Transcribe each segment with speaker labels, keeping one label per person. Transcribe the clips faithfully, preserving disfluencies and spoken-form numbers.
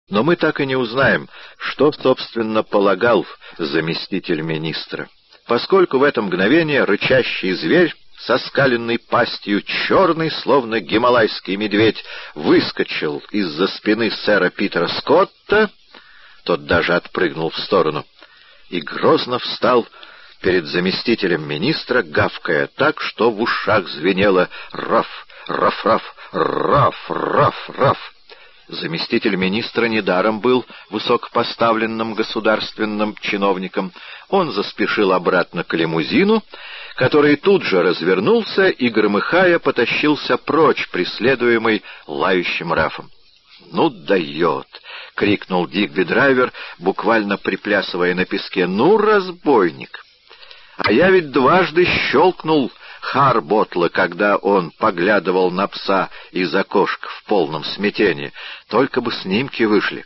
Speaker 1: Но мы так и не узнаем, что, собственно, полагал заместитель министра, поскольку в это мгновение рычащий зверь со скаленной пастью, черный, словно гималайский медведь, выскочил из-за спины сэра Питера Скотта, тот даже отпрыгнул в сторону, и грозно встал перед заместителем министра, гавкая так, что в ушах звенело «раф, раф-раф, раф-раф-раф». Заместитель министра недаром был высокопоставленным государственным чиновником. Он заспешил обратно к лимузину, который тут же развернулся и, громыхая, потащился прочь, преследуемый лающим Рафом. «Ну дает!» — крикнул Дигби-драйвер, буквально приплясывая на песке. «Ну, разбойник! А я ведь дважды щелкнул Харботла, когда он поглядывал на пса из окошка в полном смятении. Только бы снимки вышли».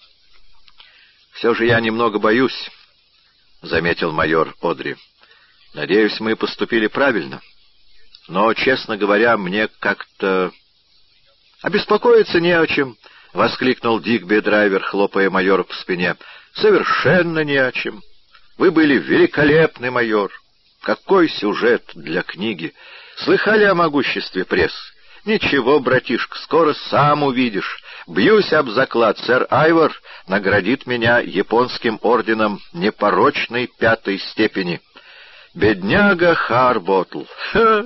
Speaker 1: «Все же я немного боюсь», — заметил майор Одри. «Надеюсь, мы поступили правильно. Но, честно говоря, мне как-то...» «Обеспокоиться не о чем», — воскликнул Дигби-драйвер, хлопая майора по спине. «Совершенно не о чем. Вы были великолепный майор. Какой сюжет для книги! Слыхали о могуществе прессы? Ничего, братишка, скоро сам увидишь. Бьюсь об заклад, сэр Айвор наградит меня японским орденом непорочной пятой степени. Бедняга Харботл! Ха!»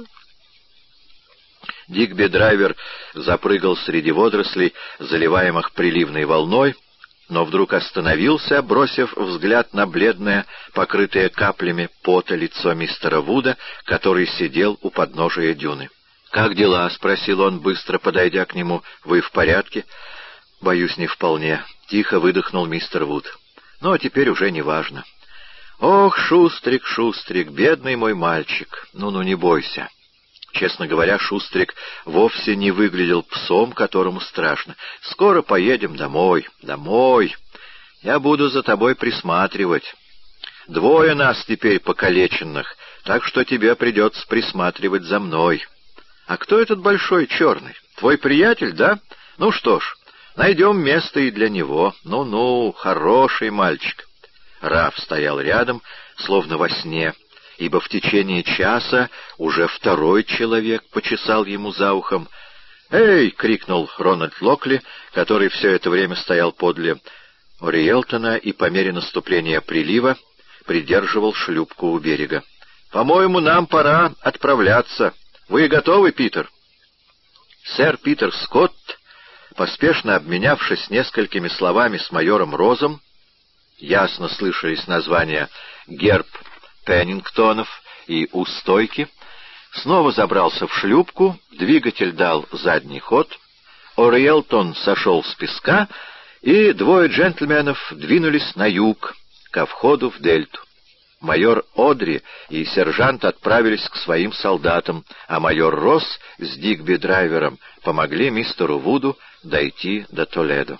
Speaker 1: Дигби-драйвер запрыгал среди водорослей, заливаемых приливной волной, но вдруг остановился, бросив взгляд на бледное, покрытое каплями пота лицо мистера Вуда, который сидел у подножия дюны. «Как дела?» — спросил он, быстро подойдя к нему. «Вы в порядке?» «Боюсь, не вполне», — тихо выдохнул мистер Вуд. «Но теперь уже не важно». «Ох, Шустрик, Шустрик, бедный мой мальчик, ну-ну, не бойся». Честно говоря, Шустрик вовсе не выглядел псом, которому страшно. «Скоро поедем домой, домой. Я буду за тобой присматривать. Двое нас теперь покалеченных, так что тебе придется присматривать за мной. А кто этот большой черный? Твой приятель, да? Ну что ж, найдем место и для него. Ну-ну, хороший мальчик». Раф стоял рядом, словно во сне, ибо в течение часа уже второй человек почесал ему за ухом. «Эй!» — крикнул Рональд Локли, который все это время стоял подле Ориэлтона и по мере наступления прилива придерживал шлюпку у берега. «По-моему, нам пора отправляться. Вы готовы, Питер?» Сэр Питер Скотт, поспешно обменявшись несколькими словами с майором Розом, ясно слышались названия «Герб Пеннингтонов» и «Устойки», снова забрался в шлюпку, двигатель дал задний ход, Ориэлтон сошел с песка, и двое джентльменов двинулись на юг, ко входу в дельту. Майор Одри и сержант отправились к своим солдатам, а майор Росс с Дигби-драйвером помогли мистеру Вуду дойти до Толедо.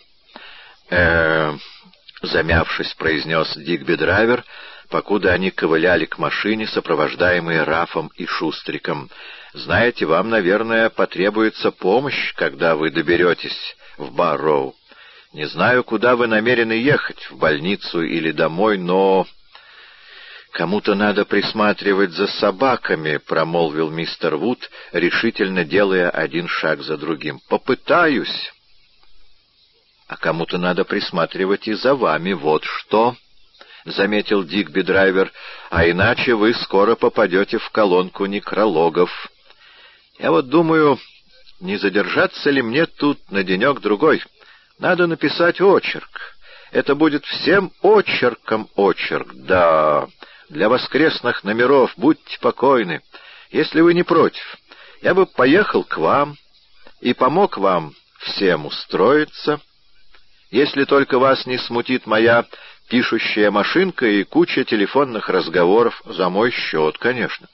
Speaker 1: э замявшись, произнес Дигби-драйвер, покуда они ковыляли к машине, сопровождаемые Рафом и Шустриком. «Знаете, вам, наверное, потребуется помощь, когда вы доберетесь в Барроу. Не знаю, куда вы намерены ехать, в больницу или домой, но...» «Кому-то надо присматривать за собаками», — промолвил мистер Вуд, решительно делая один шаг за другим. «Попытаюсь». «А кому-то надо присматривать и за вами, вот что», — заметил Дигби-драйвер, «а иначе вы скоро попадете в колонку некрологов. Я вот думаю, не задержаться ли мне тут на денек-другой? Надо написать очерк. Это будет всем очерком очерк, да, для воскресных номеров, будьте покойны. Если вы не против, я бы поехал к вам и помог вам всем устроиться, если только вас не смутит моя пишущая машинка и куча телефонных разговоров за мой счет, конечно».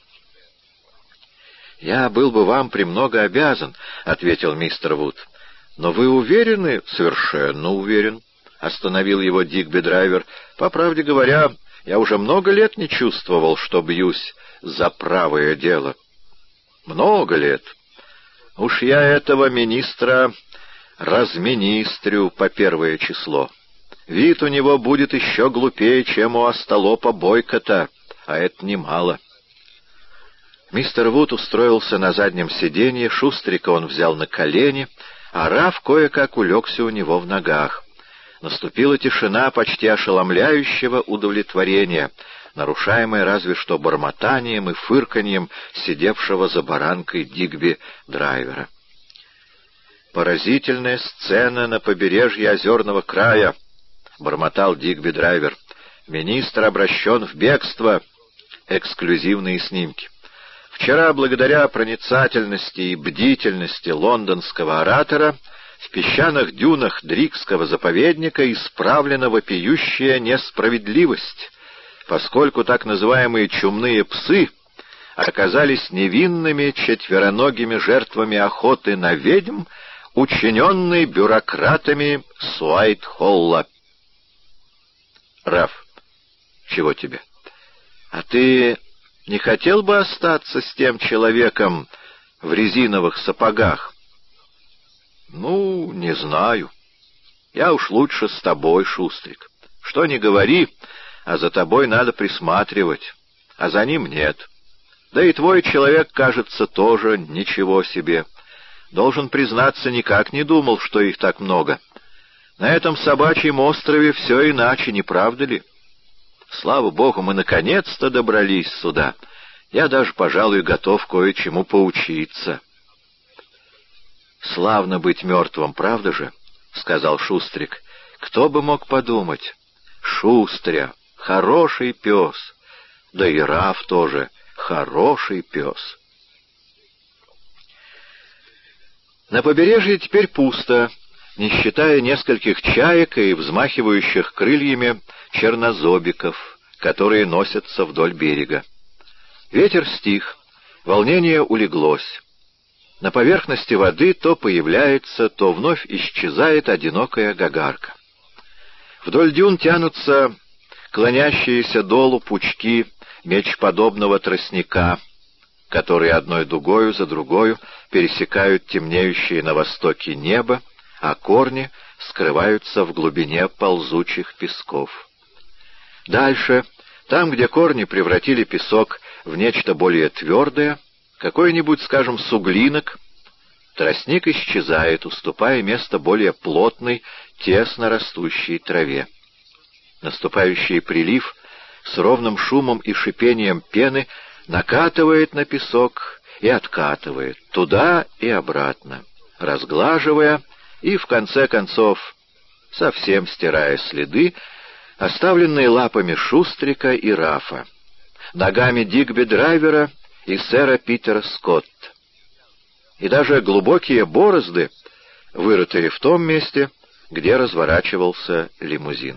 Speaker 1: «Я был бы вам премного обязан», — ответил мистер Вуд. «Но вы уверены?» «Совершенно уверен», — остановил его Дигби-драйвер. «По правде говоря, я уже много лет не чувствовал, что бьюсь за правое дело. Много лет. Уж я этого министра разминистрю по первое число. Вид у него будет еще глупее, чем у остолопа Бойкота, а это немало. Мистер Вуд устроился на заднем сиденье, Шустрика он взял на колени, а Раф кое-как улегся у него в ногах. Наступила тишина почти ошеломляющего удовлетворения, нарушаемая разве что бормотанием и фырканьем сидевшего за баранкой Дигби-драйвера. «Поразительная сцена на побережье озерного края», — бормотал Дигби-драйвер. «Министр обращен в бегство. Эксклюзивные снимки. Вчера, благодаря проницательности и бдительности лондонского оратора, в песчаных дюнах Дрикского заповедника исправлена вопиющая несправедливость, поскольку так называемые чумные псы оказались невинными четвероногими жертвами охоты на ведьм, учиненной бюрократами Суайт-Холла». «Раф, чего тебе? А ты не хотел бы остаться с тем человеком в резиновых сапогах?» «Ну, не знаю. Я уж лучше с тобой, Шустрик. Что ни говори, а за тобой надо присматривать, а за ним нет. Да и твой человек, кажется, тоже ничего себе. Должен признаться, никак не думал, что их так много. На этом собачьем острове все иначе, не правда ли? Слава богу, мы наконец-то добрались сюда. Я даже, пожалуй, готов кое-чему поучиться». «Славно быть мертвым, правда же?» — сказал Шустрик. «Кто бы мог подумать? Шустря, хороший пес. Да и Раф тоже хороший пес». На побережье теперь пусто, не считая нескольких чаек и взмахивающих крыльями чернозобиков, которые носятся вдоль берега. Ветер стих, волнение улеглось. На поверхности воды то появляется, то вновь исчезает одинокая гагарка. Вдоль дюн тянутся клонящиеся долу пучки мечподобного тростника, которые одной дугою за другою пересекают темнеющее на востоке небо, а корни скрываются в глубине ползучих песков. Дальше, там, где корни превратили песок в нечто более твердое, какой-нибудь, скажем, суглинок, тростник исчезает, уступая место более плотной, тесно растущей траве. Наступающий прилив с ровным шумом и шипением пены накатывает на песок и откатывает, туда и обратно, разглаживая и, в конце концов, совсем стирая следы, оставленные лапами Шустрика и Рафа, ногами Дигби-драйвера и сэра Питера Скотта, и даже глубокие борозды, вырытые в том месте, где разворачивался лимузин.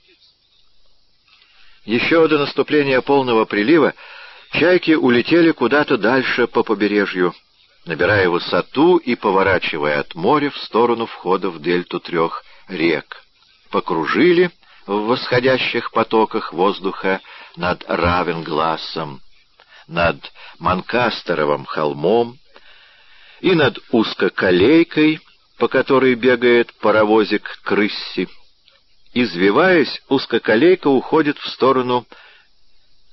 Speaker 1: Еще до наступления полного прилива чайки улетели куда-то дальше по побережью, набирая высоту и поворачивая от моря в сторону входа в дельту трех рек, покружили в восходящих потоках воздуха над Равенглассом, над Манкастеровым холмом и над узкоколейкой, по которой бегает паровозик Крысси. Извиваясь, узкоколейка уходит в сторону